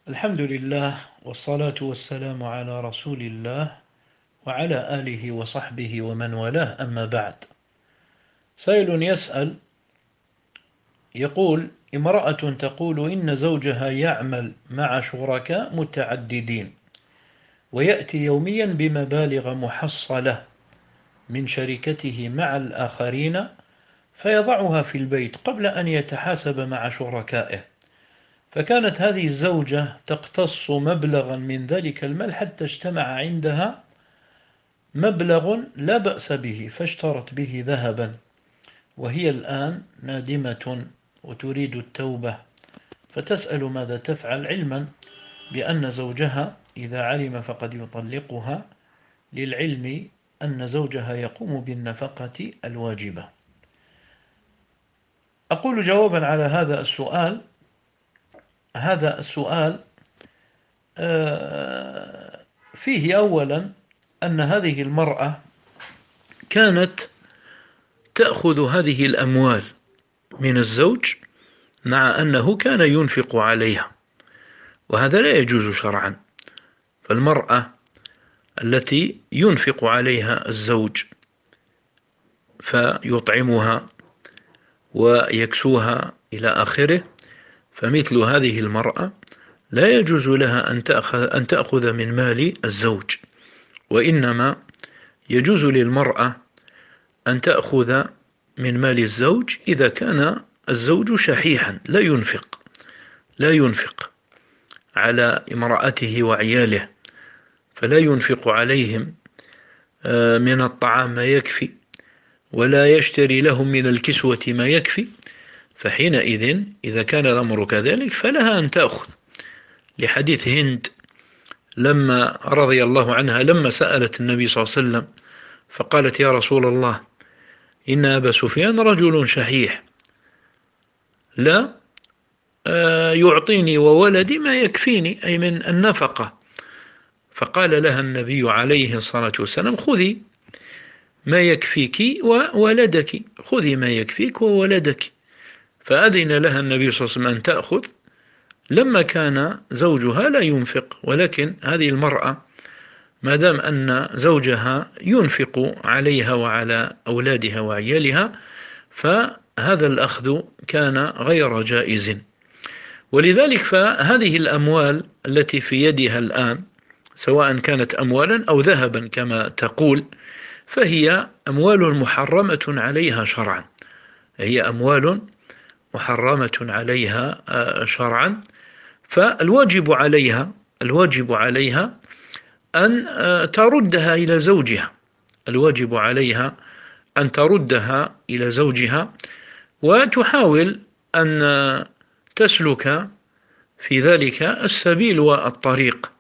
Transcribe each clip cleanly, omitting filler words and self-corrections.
الحمد لله والصلاة والسلام على رسول الله وعلى آله وصحبه ومن والاه، أما بعد. سائل يسأل يقول: امرأة تقول إن زوجها يعمل مع شركاء متعددين ويأتي يوميا بمبالغ محصلة من شركته مع الآخرين، فيضعها في البيت قبل أن يتحاسب مع شركائه، فكانت هذه الزوجة تقتص مبلغا من ذلك المال حتى اجتمع عندها مبلغ لا بأس به، فاشترت به ذهبا، وهي الآن نادمة وتريد التوبة، فتسأل ماذا تفعل، علما بأن زوجها إذا علم فقد يطلقها، للعلم أن زوجها يقوم بالنفقة الواجبة. أقول جوابا على هذا السؤال: هذا السؤال فيه أولا أن هذه المرأة كانت تأخذ هذه الأموال من الزوج مع أنه كان ينفق عليها، وهذا لا يجوز شرعا. فالمرأة التي ينفق عليها الزوج فيطعمها ويكسوها إلى آخره، فمثل هذه المرأة لا يجوز لها أن تأخذ من مال الزوج، وإنما يجوز للمرأة أن تأخذ من مال الزوج إذا كان الزوج شحيحا لا ينفق على امرأته وعياله، فلا ينفق عليهم من الطعام ما يكفي، ولا يشتري لهم من الكسوة ما يكفي، فحينئذ إذا كان الأمر كذلك فلها أن تأخذ، لحديث هند لما رضي الله عنها لما سألت النبي صلى الله عليه وسلم فقالت: يا رسول الله، إن أبا سفيان رجل شحيح لا يعطيني وولدي ما يكفيني، أي من النفقة. فقال لها النبي عليه الصلاة والسلام: خذي ما يكفيك وولدك، خذي ما يكفيك وولدك. فأذن لها النبي صلى الله عليه وسلم أن تأخذ لما كان زوجها لا ينفق، ولكن هذه المرأة ما دام أن زوجها ينفق عليها وعلى أولادها وعيالها، فهذا الأخذ كان غير جائز. ولذلك فهذه الأموال التي في يدها الآن، سواء كانت أموالا أو ذهبا كما تقول، فهي أموال محرمة عليها شرعا، هي أموال محرمة عليها شرعا. فالواجب عليها أن تردها إلى زوجها، الواجب عليها أن تردها إلى زوجها، وتحاول أن تسلك في ذلك السبيل والطريق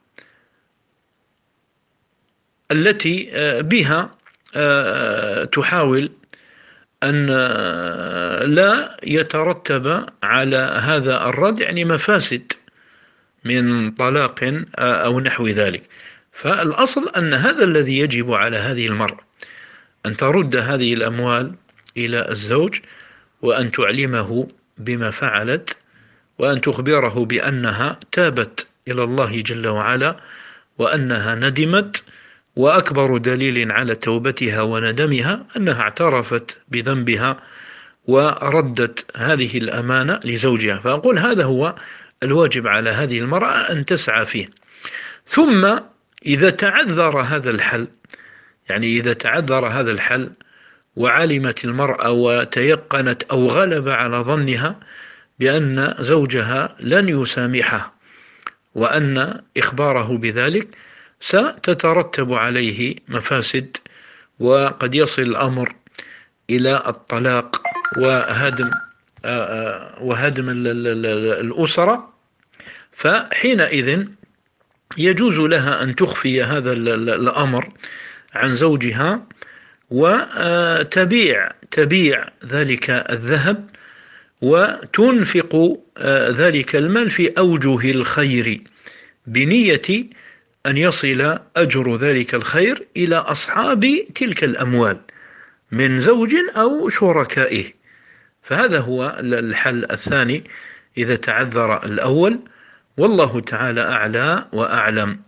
التي بها تحاول أن لا يترتب على هذا الرد يعني مفاسد من طلاق أو نحو ذلك. فالأصل أن هذا الذي يجب على هذه المرأة أن ترد هذه الأموال إلى الزوج، وأن تعلمه بما فعلت، وأن تخبره بأنها تابت إلى الله جل وعلا، وأنها ندمت، وأكبر دليل على توبتها وندمها أنها اعترفت بذنبها وردت هذه الأمانة لزوجها. فأقول هذا هو الواجب على هذه المرأة أن تسعى فيه. ثم إذا تعذر هذا الحل، يعني إذا تعذر هذا الحل وعلمت المرأة وتيقنت أو غلب على ظنها بأن زوجها لن يسامحها، وأن إخباره بذلك ستترتب عليه مفاسد، وقد يصل الأمر إلى الطلاق وهدم الأسرة، فحينئذ يجوز لها أن تخفي هذا الأمر عن زوجها، وتبيع ذلك الذهب، وتنفق ذلك المال في أوجه الخير، بنية أن يصل أجر ذلك الخير إلى أصحاب تلك الأموال من زوج أو شركائه. فهذا هو الحل الثاني إذا تعذر الأول والله تعالى أعلى وأعلم.